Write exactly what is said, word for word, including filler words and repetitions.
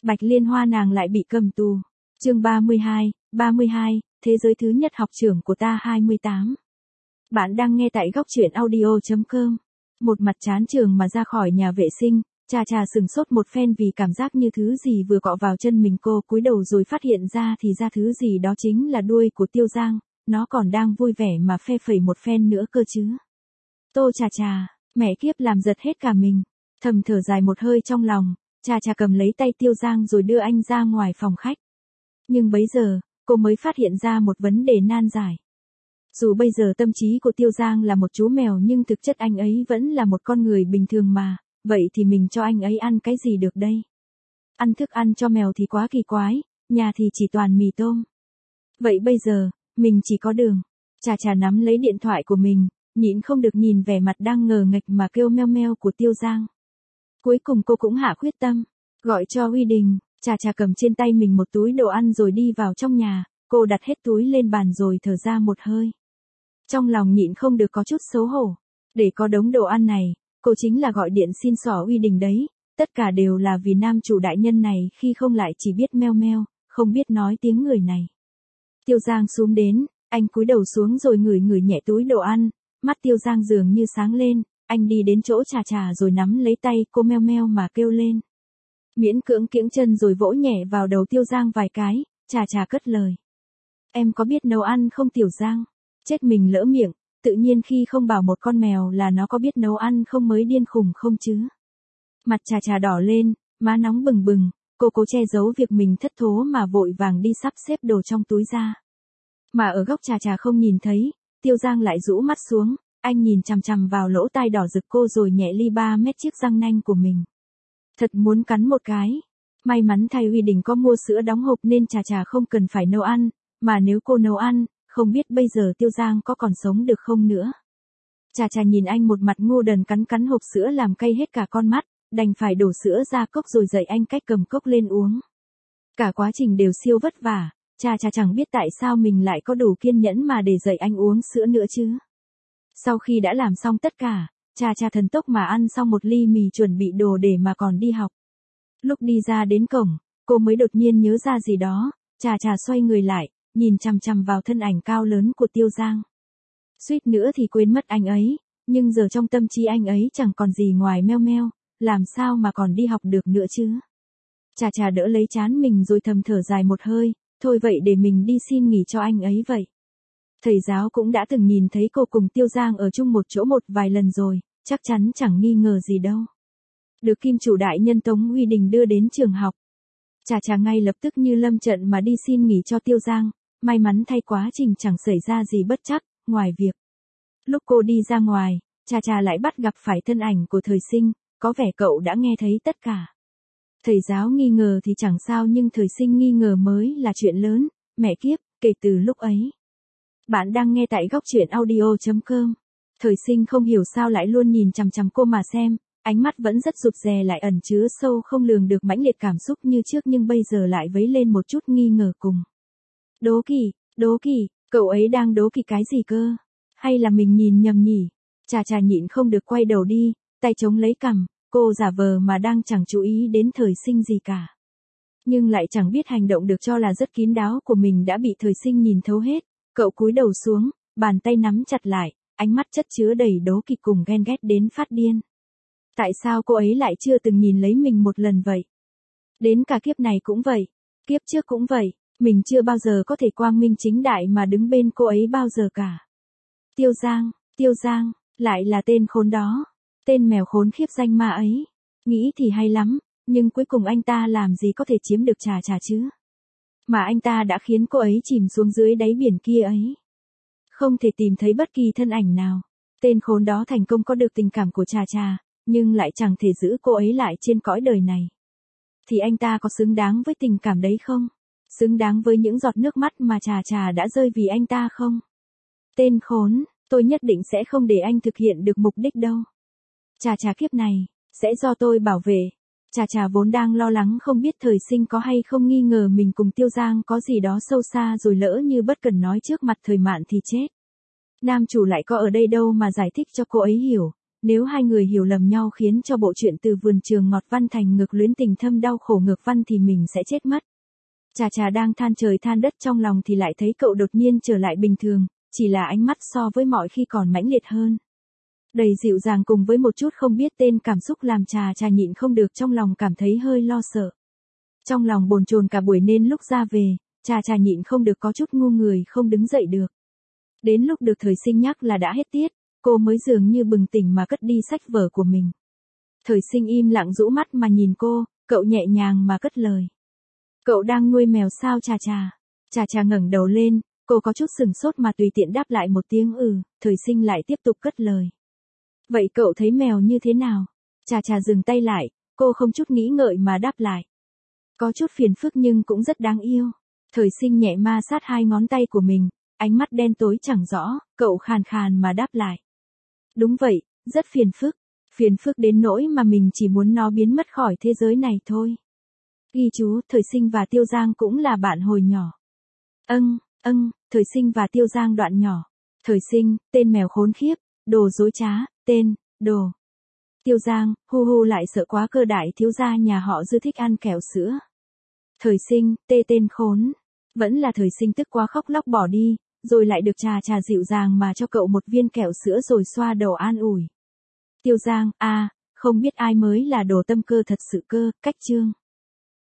Bạch Liên Hoa nàng lại bị cầm tù. Chương ba mươi hai, ba mươi hai, thế giới thứ nhất học trưởng của ta hai mươi tám. Bạn đang nghe tại góc truyện audio chấm com. Một mặt chán trường mà ra khỏi nhà vệ sinh, Trà Trà sừng sốt một phen vì cảm giác như thứ gì vừa cọ vào chân mình, cô cúi đầu rồi phát hiện ra thì ra thứ gì đó chính là đuôi của Tiêu Giang, nó còn đang vui vẻ mà phe phẩy một phen nữa cơ chứ. Tô Trà Trà, mẹ kiếp làm giật hết cả mình, thầm thở dài một hơi trong lòng, Trà Trà cầm lấy tay Tiêu Giang rồi đưa anh ra ngoài phòng khách. Nhưng bấy giờ, cô mới phát hiện ra một vấn đề nan giải. Dù bây giờ tâm trí của Tiêu Giang là một chú mèo nhưng thực chất anh ấy vẫn là một con người bình thường mà, vậy thì mình cho anh ấy ăn cái gì được đây? Ăn thức ăn cho mèo thì quá kỳ quái, nhà thì chỉ toàn mì tôm. Vậy bây giờ, mình chỉ có đường. Trà Trà nắm lấy điện thoại của mình, nhịn không được nhìn vẻ mặt đang ngờ nghệch mà kêu meo meo của Tiêu Giang. Cuối cùng cô cũng hạ quyết tâm, gọi cho Huy Đình. Trà Trà cầm trên tay mình một túi đồ ăn rồi đi vào trong nhà, cô đặt hết túi lên bàn rồi thở ra một hơi. Trong lòng nhịn không được có chút xấu hổ, để có đống đồ ăn này, cô chính là gọi điện xin xỏ Huy Đình đấy, tất cả đều là vì nam chủ đại nhân này khi không lại chỉ biết meo meo, không biết nói tiếng người này. Tiêu Giang xuống đến, anh cúi đầu xuống rồi ngửi ngửi nhẹ túi đồ ăn, mắt Tiêu Giang dường như sáng lên, anh đi đến chỗ Trà Trà rồi nắm lấy tay cô meo meo mà kêu lên. Miễn cưỡng kiễng chân rồi vỗ nhẹ vào đầu Tiêu Giang vài cái, Trà Trà cất lời. Em có biết nấu ăn không Tiểu Giang? Chết mình lỡ miệng, tự nhiên khi không bảo một con mèo là nó có biết nấu ăn không mới điên khùng không chứ. Mặt Trà Trà đỏ lên, má nóng bừng bừng, cô cố che giấu việc mình thất thố mà vội vàng đi sắp xếp đồ trong túi ra. Mà ở góc Trà Trà không nhìn thấy, Tiêu Giang lại rũ mắt xuống, anh nhìn chằm chằm vào lỗ tai đỏ rực cô rồi nhẹ li ba mét chiếc răng nanh của mình. Thật muốn cắn một cái. May mắn thay Huy Đình có mua sữa đóng hộp nên Trà Trà không cần phải nấu ăn, mà nếu cô nấu ăn, không biết bây giờ Tiêu Giang có còn sống được không nữa. Trà Trà nhìn anh một mặt ngu đần cắn cắn hộp sữa làm cay hết cả con mắt, đành phải đổ sữa ra cốc rồi dạy anh cách cầm cốc lên uống. Cả quá trình đều siêu vất vả, Trà Trà chẳng biết tại sao mình lại có đủ kiên nhẫn mà để dạy anh uống sữa nữa chứ. Sau khi đã làm xong tất cả, Trà Trà thần tốc mà ăn xong một ly mì chuẩn bị đồ để mà còn đi học. Lúc đi ra đến cổng, cô mới đột nhiên nhớ ra gì đó, Trà Trà xoay người lại, nhìn chằm chằm vào thân ảnh cao lớn của Tiêu Giang. Suýt nữa thì quên mất anh ấy, nhưng giờ trong tâm trí anh ấy chẳng còn gì ngoài meo meo, làm sao mà còn đi học được nữa chứ. Trà Trà đỡ lấy trán mình rồi thầm thở dài một hơi, thôi vậy để mình đi xin nghỉ cho anh ấy vậy. Thầy giáo cũng đã từng nhìn thấy cô cùng Tiêu Giang ở chung một chỗ một vài lần rồi, chắc chắn chẳng nghi ngờ gì đâu. Được kim chủ đại nhân Tống Huy Đình đưa đến trường học. Trà Trà ngay lập tức như lâm trận mà đi xin nghỉ cho Tiêu Giang, may mắn thay quá trình chẳng xảy ra gì bất trắc, ngoài việc. Lúc cô đi ra ngoài, Trà Trà lại bắt gặp phải thân ảnh của Thời Sinh, có vẻ cậu đã nghe thấy tất cả. Thầy giáo nghi ngờ thì chẳng sao nhưng Thời Sinh nghi ngờ mới là chuyện lớn, mẹ kiếp, kể từ lúc ấy. Bạn đang nghe tại góc truyện audio chấm com. Thời Sinh không hiểu sao lại luôn nhìn chằm chằm cô mà xem, ánh mắt vẫn rất rụt rè lại ẩn chứa sâu không lường được mãnh liệt cảm xúc như trước nhưng bây giờ lại vấy lên một chút nghi ngờ cùng. Đố kỵ, đố kỵ, cậu ấy đang đố kỵ cái gì cơ? Hay là mình nhìn nhầm nhỉ? Trà Trà nhịn không được quay đầu đi, tay chống lấy cằm, cô giả vờ mà đang chẳng chú ý đến Thời Sinh gì cả. Nhưng lại chẳng biết hành động được cho là rất kín đáo của mình đã bị Thời Sinh nhìn thấu hết, cậu cúi đầu xuống, bàn tay nắm chặt lại, ánh mắt chất chứa đầy đố kỵ cùng ghen ghét đến phát điên. Tại sao cô ấy lại chưa từng nhìn lấy mình một lần vậy? Đến cả kiếp này cũng vậy, kiếp trước cũng vậy, mình chưa bao giờ có thể quang minh chính đại mà đứng bên cô ấy bao giờ cả. Tiêu Giang, Tiêu Giang, lại là tên khốn đó, tên mèo khốn khiếp danh ma ấy. Nghĩ thì hay lắm, nhưng cuối cùng anh ta làm gì có thể chiếm được Trà Trà chứ? Mà anh ta đã khiến cô ấy chìm xuống dưới đáy biển kia ấy. Không thể tìm thấy bất kỳ thân ảnh nào. Tên khốn đó thành công có được tình cảm của Trà Trà, nhưng lại chẳng thể giữ cô ấy lại trên cõi đời này. Thì anh ta có xứng đáng với tình cảm đấy không? Xứng đáng với những giọt nước mắt mà Trà Trà đã rơi vì anh ta không? Tên khốn, tôi nhất định sẽ không để anh thực hiện được mục đích đâu. Trà Trà kiếp này, sẽ do tôi bảo vệ. Trà Trà vốn đang lo lắng không biết Thời Sinh có hay không nghi ngờ mình cùng Tiêu Giang có gì đó sâu xa rồi lỡ như bất cần nói trước mặt Thời Mạn thì chết. Nam chủ lại có ở đây đâu mà giải thích cho cô ấy hiểu, Nếu hai người hiểu lầm nhau khiến cho bộ truyện từ vườn trường ngọt văn thành ngược luyến tình thâm đau khổ ngược văn thì mình sẽ chết mất. Trà Trà đang than trời than đất trong lòng thì lại thấy cậu đột nhiên trở lại bình thường, chỉ là ánh mắt so với mọi khi còn mãnh liệt hơn. Đầy dịu dàng cùng với một chút không biết tên cảm xúc làm Trà Trà nhịn không được trong lòng cảm thấy hơi lo sợ. Trong lòng bồn chồn cả buổi nên lúc ra về, Trà Trà nhịn không được có chút ngu người không đứng dậy được. Đến lúc được Thời Sinh nhắc là đã hết tiết, cô mới dường như bừng tỉnh mà cất đi sách vở của mình. Thời Sinh im lặng rũ mắt mà nhìn cô, cậu nhẹ nhàng mà cất lời. Cậu đang nuôi mèo sao Trà Trà? Trà Trà ngẩng đầu lên, cô có chút sừng sốt mà tùy tiện đáp lại một tiếng ừ, Thời Sinh lại tiếp tục cất lời. Vậy cậu thấy mèo như thế nào? Trà Trà dừng tay lại, cô không chút nghĩ ngợi mà đáp lại. Có chút phiền phức nhưng cũng rất đáng yêu. Thời Sinh nhẹ ma sát hai ngón tay của mình, ánh mắt đen tối chẳng rõ, cậu khàn khàn mà đáp lại. Đúng vậy, rất phiền phức. Phiền phức đến nỗi mà mình chỉ muốn nó biến mất khỏi thế giới này thôi. Ghi chú, Thời Sinh và Tiêu Giang cũng là bạn hồi nhỏ. Âng, âng, Thời Sinh và Tiêu Giang đoạn nhỏ. Thời Sinh, tên mèo khốn khiếp, đồ dối trá, tên, đồ. Tiêu Giang, hu hu lại sợ quá cơ đại thiếu gia nhà họ Dư thích ăn kẹo sữa. Thời Sinh, tê tên khốn. Vẫn là Thời Sinh tức quá khóc lóc bỏ đi, rồi lại được Trà Trà dịu dàng mà cho cậu một viên kẹo sữa rồi xoa đầu an ủi. Tiêu Giang, a, à, không biết ai mới là đồ tâm cơ thật sự cơ, cách chương.